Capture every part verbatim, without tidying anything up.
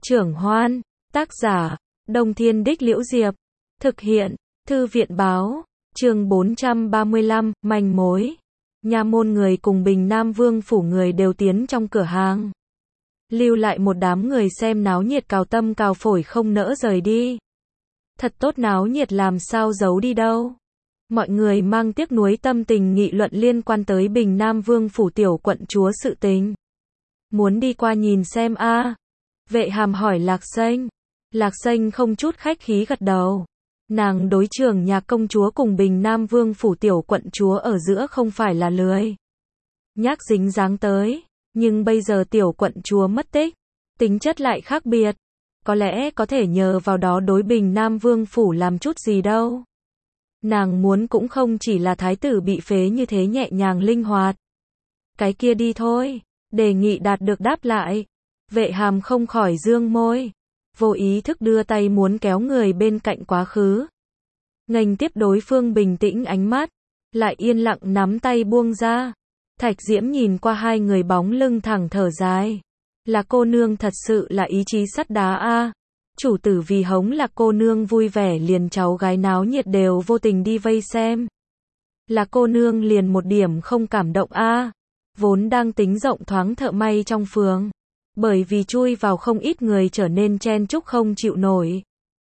Trưởng Hoan, tác giả, Đông Thiên Đích Liễu Diệp, thực hiện, Thư viện Báo, chương bốn trăm ba mươi lăm, manh mối. Nha môn người cùng Bình Nam Vương phủ người đều tiến trong cửa hàng. Lưu lại một đám người xem náo nhiệt cào tâm cào phổi không nỡ rời đi. Thật tốt náo nhiệt làm sao giấu đi đâu. Mọi người mang tiếc nuối tâm tình nghị luận liên quan tới Bình Nam Vương phủ tiểu quận chúa sự tình. Muốn đi qua nhìn xem a à? Vệ Hàm hỏi Lạc Xanh. Lạc Xanh không chút khách khí gật đầu. Nàng đối trưởng nhà công chúa cùng Bình Nam Vương phủ tiểu quận chúa ở giữa không phải là lười nhác dính dáng tới, nhưng bây giờ tiểu quận chúa mất tích, tính chất lại khác biệt, có lẽ có thể nhờ vào đó đối Bình Nam Vương phủ làm chút gì đâu. Nàng muốn cũng không chỉ là thái tử bị phế như thế nhẹ nhàng linh hoạt. Cái kia đi thôi, đề nghị đạt được đáp lại. Vệ Hàm không khỏi dương môi, vô ý thức đưa tay muốn kéo người bên cạnh quá khứ. Nghênh tiếp đối phương bình tĩnh ánh mắt, lại yên lặng nắm tay buông ra. Thạch Diễm nhìn qua hai người bóng lưng thẳng thở dài. Là cô nương thật sự là ý chí sắt đá a. À. Chủ tử vì hống là cô nương vui vẻ liền cháu gái náo nhiệt đều vô tình đi vây xem. Là cô nương liền một điểm không cảm động a. À. Vốn đang tính rộng thoáng thợ may trong phường, bởi vì chui vào không ít người trở nên chen chúc không chịu nổi.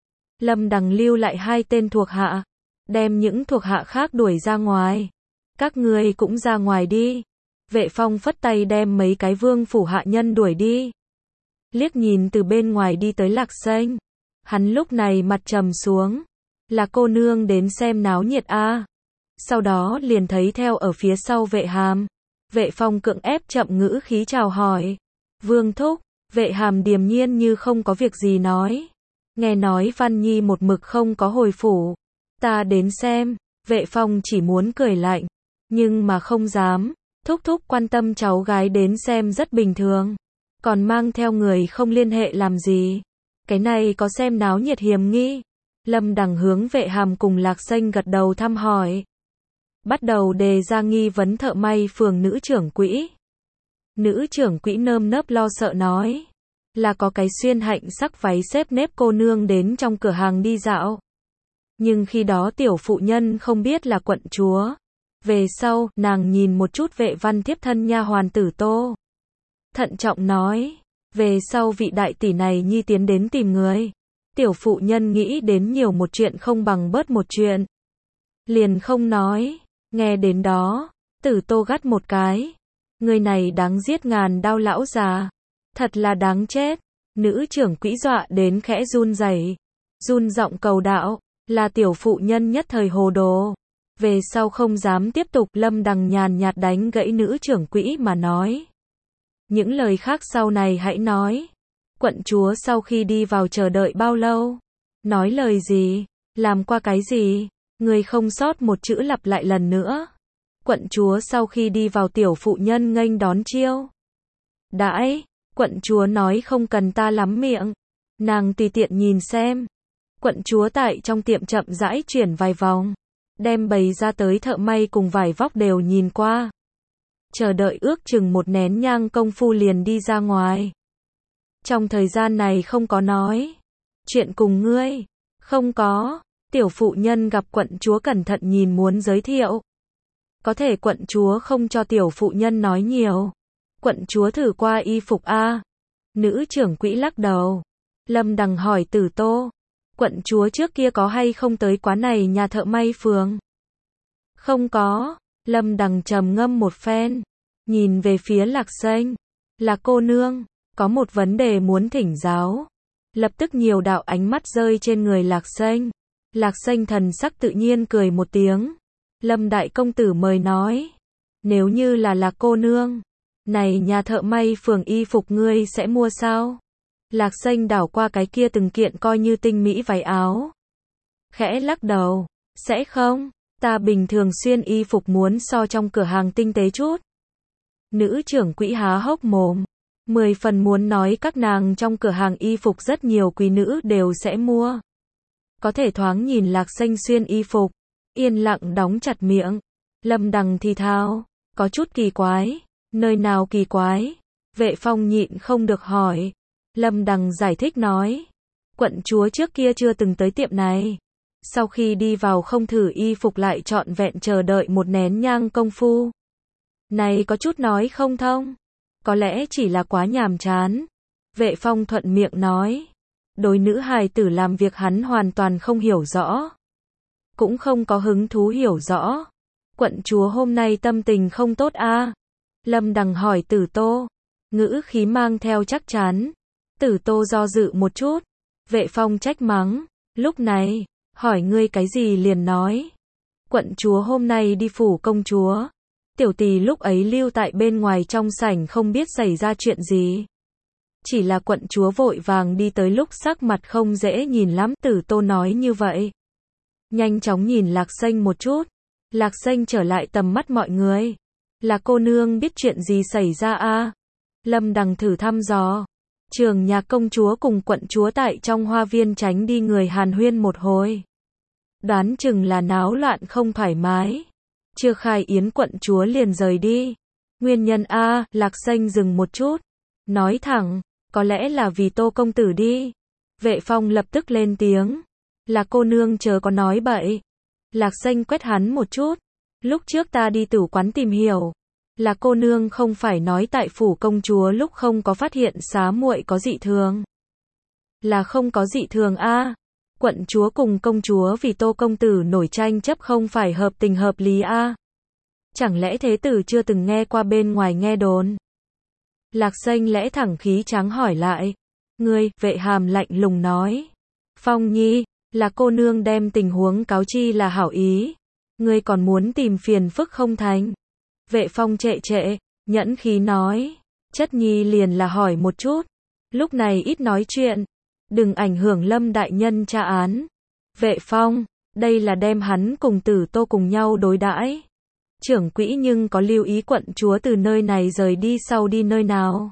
Lâm Đằng lưu lại hai tên thuộc hạ, đem những thuộc hạ khác đuổi ra ngoài. Các ngươi cũng ra ngoài đi. Vệ Phong phất tay đem mấy cái vương phủ hạ nhân đuổi đi. Liếc nhìn từ bên ngoài đi tới Lạc Xanh, hắn lúc này mặt trầm xuống. Là cô nương đến xem náo nhiệt a. À. Sau đó liền thấy theo ở phía sau Vệ Hàm. Vệ Phong cưỡng ép chậm ngữ khí chào hỏi. Vương thúc. Vệ Hàm điềm nhiên như không có việc gì nói. Nghe nói Văn Nhi một mực không có hồi phủ. Ta đến xem. Vệ Phong chỉ muốn cười lạnh, nhưng mà không dám. Thúc thúc quan tâm cháu gái đến xem rất bình thường. Còn mang theo người không liên hệ làm gì. Cái này có xem náo nhiệt hiểm nghi. Lâm Đằng hướng Vệ Hàm cùng Lạc Xanh gật đầu thăm hỏi. Bắt đầu đề ra nghi vấn thợ may phường nữ trưởng quỹ. Nữ trưởng quỹ nơm nớp lo sợ nói. Là có cái xuyên hạnh sắc váy xếp nếp cô nương đến trong cửa hàng đi dạo. Nhưng khi đó tiểu phụ nhân không biết là quận chúa. Về sau, nàng nhìn một chút Vệ Văn thiếp thân nha hoàn Tử Tô. Thận trọng nói. Về sau vị đại tỷ này nhi tiến đến tìm người. Tiểu phụ nhân nghĩ đến nhiều một chuyện không bằng bớt một chuyện. Liền không nói. Nghe đến đó, Tử Tô gắt một cái. Người này đáng giết ngàn đao lão già. Thật là đáng chết. Nữ trưởng quỹ dọa đến khẽ run rẩy, run giọng cầu đạo. Là tiểu phụ nhân nhất thời hồ đồ. Về sau không dám tiếp tục. Lâm Đằng nhàn nhạt đánh gãy nữ trưởng quỹ mà nói. Những lời khác sau này hãy nói. Quận chúa sau khi đi vào chờ đợi bao lâu? Nói lời gì? Làm qua cái gì? Người không sót một chữ lặp lại lần nữa. Quận chúa sau khi đi vào tiểu phụ nhân nghênh đón chiêu. Đãi, quận chúa nói không cần ta lắm miệng. Nàng tùy tiện nhìn xem. Quận chúa tại trong tiệm chậm rãi chuyển vài vòng. Đem bày ra tới thợ may cùng vải vóc đều nhìn qua. Chờ đợi ước chừng một nén nhang công phu liền đi ra ngoài. Trong thời gian này không có nói chuyện cùng ngươi. Không có. Tiểu phụ nhân gặp quận chúa cẩn thận nhìn muốn giới thiệu. Có thể quận chúa không cho tiểu phụ nhân nói nhiều. Quận chúa thử qua y phục a. À. Nữ trưởng quỹ lắc đầu. Lâm Đằng hỏi Tử Tô. Quận chúa trước kia có hay không tới quán này nhà thợ may phường? Không có. Lâm Đằng trầm ngâm một phen. Nhìn về phía Lạc Xanh. Là cô nương. Có một vấn đề muốn thỉnh giáo. Lập tức nhiều đạo ánh mắt rơi trên người Lạc Xanh. Lạc Xanh thần sắc tự nhiên cười một tiếng. Lâm đại công tử mời nói. Nếu như là là cô nương. Này nhà thợ may phường y phục ngươi sẽ mua sao? Lạc Xanh đảo qua cái kia từng kiện coi như tinh mỹ váy áo. Khẽ lắc đầu. Sẽ không. Ta bình thường xuyên y phục muốn so trong cửa hàng tinh tế chút. Nữ trưởng quỹ há hốc mồm. Mười phần muốn nói các nàng trong cửa hàng y phục rất nhiều quý nữ đều sẽ mua. Có thể thoáng nhìn Lạc Xanh xuyên y phục. Yên lặng đóng chặt miệng. Lâm Đằng thì thào. Có chút kỳ quái. Nơi nào kỳ quái? Vệ Phong nhịn không được hỏi. Lâm Đằng giải thích nói. Quận chúa trước kia chưa từng tới tiệm này. Sau khi đi vào không thử y phục lại trọn vẹn chờ đợi một nén nhang công phu. Này có chút nói không thông. Có lẽ chỉ là quá nhàm chán. Vệ Phong thuận miệng nói. Đối nữ hài tử làm việc hắn hoàn toàn không hiểu rõ. Cũng không có hứng thú hiểu rõ. Quận chúa hôm nay tâm tình không tốt a? Lâm Đằng hỏi Tử Tô. Ngữ khí mang theo chắc chắn. Tử Tô do dự một chút. Vệ Phong trách mắng. Lúc này, hỏi ngươi cái gì liền nói. Quận chúa hôm nay đi phủ công chúa. Tiểu tỳ lúc ấy lưu tại bên ngoài trong sảnh không biết xảy ra chuyện gì. Chỉ là quận chúa vội vàng đi tới lúc sắc mặt không dễ nhìn lắm. Tử Tô nói như vậy. Nhanh chóng nhìn Lạc Xanh một chút. Lạc Xanh trở lại tầm mắt mọi người. Là cô nương biết chuyện gì xảy ra a? Lâm Đằng thử thăm dò. Trường nhà công chúa cùng quận chúa tại trong hoa viên tránh đi người hàn huyên một hồi. Đoán chừng là náo loạn không thoải mái. Chưa khai yến quận chúa liền rời đi. Nguyên nhân a? Lạc Xanh dừng một chút. Nói thẳng, có lẽ là vì Tô công tử đi. Vệ Phong lập tức lên tiếng. Là cô nương chớ có nói bậy. Lạc Xanh quét hắn một chút. Lúc trước ta đi tử quán tìm hiểu. Là cô nương không phải nói tại phủ công chúa lúc không có phát hiện xá muội có dị thường. Là không có dị thường a? Quận chúa cùng công chúa vì Tô công tử nổi tranh chấp không phải hợp tình hợp lý a? Chẳng lẽ thế tử chưa từng nghe qua bên ngoài nghe đồn? Lạc Xanh lẽ thẳng khí trắng hỏi lại. Ngươi, Vệ Hàm lạnh lùng nói. Phong Nhi, là cô nương đem tình huống cáo chi là hảo ý. Ngươi còn muốn tìm phiền phức không thành? Vệ Phong trệ trệ, nhẫn khí nói. Chất nhi liền là hỏi một chút. Lúc này ít nói chuyện. Đừng ảnh hưởng Lâm đại nhân tra án. Vệ Phong, đây là đem hắn cùng Tử Tô cùng nhau đối đãi. Trưởng quỹ nhưng có lưu ý quận chúa từ nơi này rời đi sau đi nơi nào?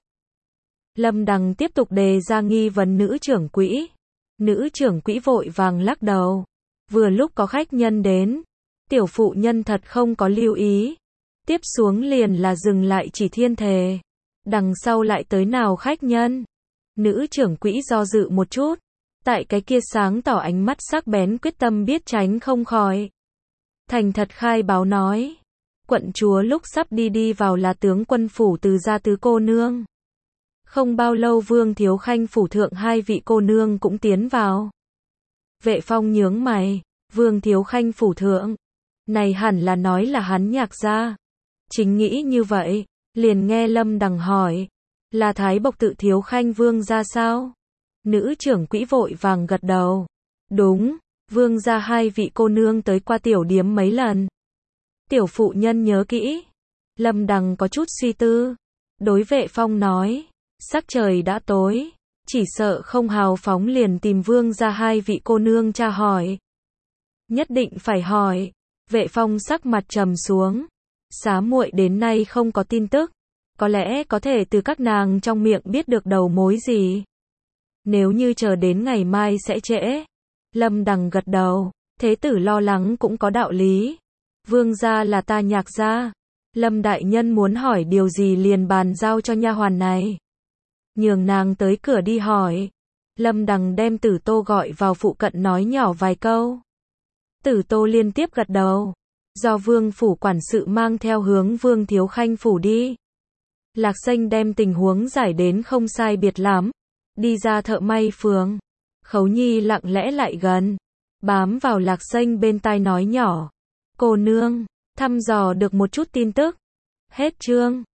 Lâm Đằng tiếp tục đề ra nghi vấn nữ trưởng quỹ. Nữ trưởng quỹ vội vàng lắc đầu. Vừa lúc có khách nhân đến. Tiểu phụ nhân thật không có lưu ý. Tiếp xuống liền là dừng lại chỉ thiên thề. Đằng sau lại tới nào khách nhân. Nữ trưởng quỹ do dự một chút. Tại cái kia sáng tỏ ánh mắt sắc bén quyết tâm biết tránh không khỏi. Thành thật khai báo nói. Quận chúa lúc sắp đi đi vào là tướng quân phủ từ gia tứ cô nương. Không bao lâu Vương Thiếu Khanh phủ thượng hai vị cô nương cũng tiến vào. Vệ Phong nhướng mày. Vương Thiếu Khanh phủ thượng. Này hẳn là nói là hắn Nhạc gia. Chính nghĩ như vậy. Liền nghe Lâm Đằng hỏi. Là Thái Bộc tự Thiếu Khanh Vương gia sao? Nữ trưởng quỹ vội vàng gật đầu. Đúng. Vương gia hai vị cô nương tới qua tiểu điếm mấy lần. Tiểu phụ nhân nhớ kỹ. Lâm Đằng có chút suy tư. Đối Vệ Phong nói. Sắc trời đã tối. Chỉ sợ không hào phóng liền tìm Vương gia hai vị cô nương tra hỏi. Nhất định phải hỏi. Vệ Phong sắc mặt trầm xuống. Xá muội đến nay không có tin tức. Có lẽ có thể từ các nàng trong miệng biết được đầu mối gì. Nếu như chờ đến ngày mai sẽ trễ. Lâm Đằng gật đầu. Thế tử lo lắng cũng có đạo lý. Vương gia là ta Nhạc gia. Lâm đại nhân muốn hỏi điều gì liền bàn giao cho nha hoàn này. Nhường nàng tới cửa đi hỏi. Lâm Đằng đem Tử Tô gọi vào phụ cận nói nhỏ vài câu. Tử Tô liên tiếp gật đầu. Do Vương phủ quản sự mang theo hướng Vương Thiếu Khanh phủ đi. Lạc Xanh đem tình huống giải đến không sai biệt lắm. Đi ra thợ may phường. Khấu Nhi lặng lẽ lại gần. Bám vào Lạc Xanh bên tai nói nhỏ. Cô nương, thăm dò được một chút tin tức. Hết chương.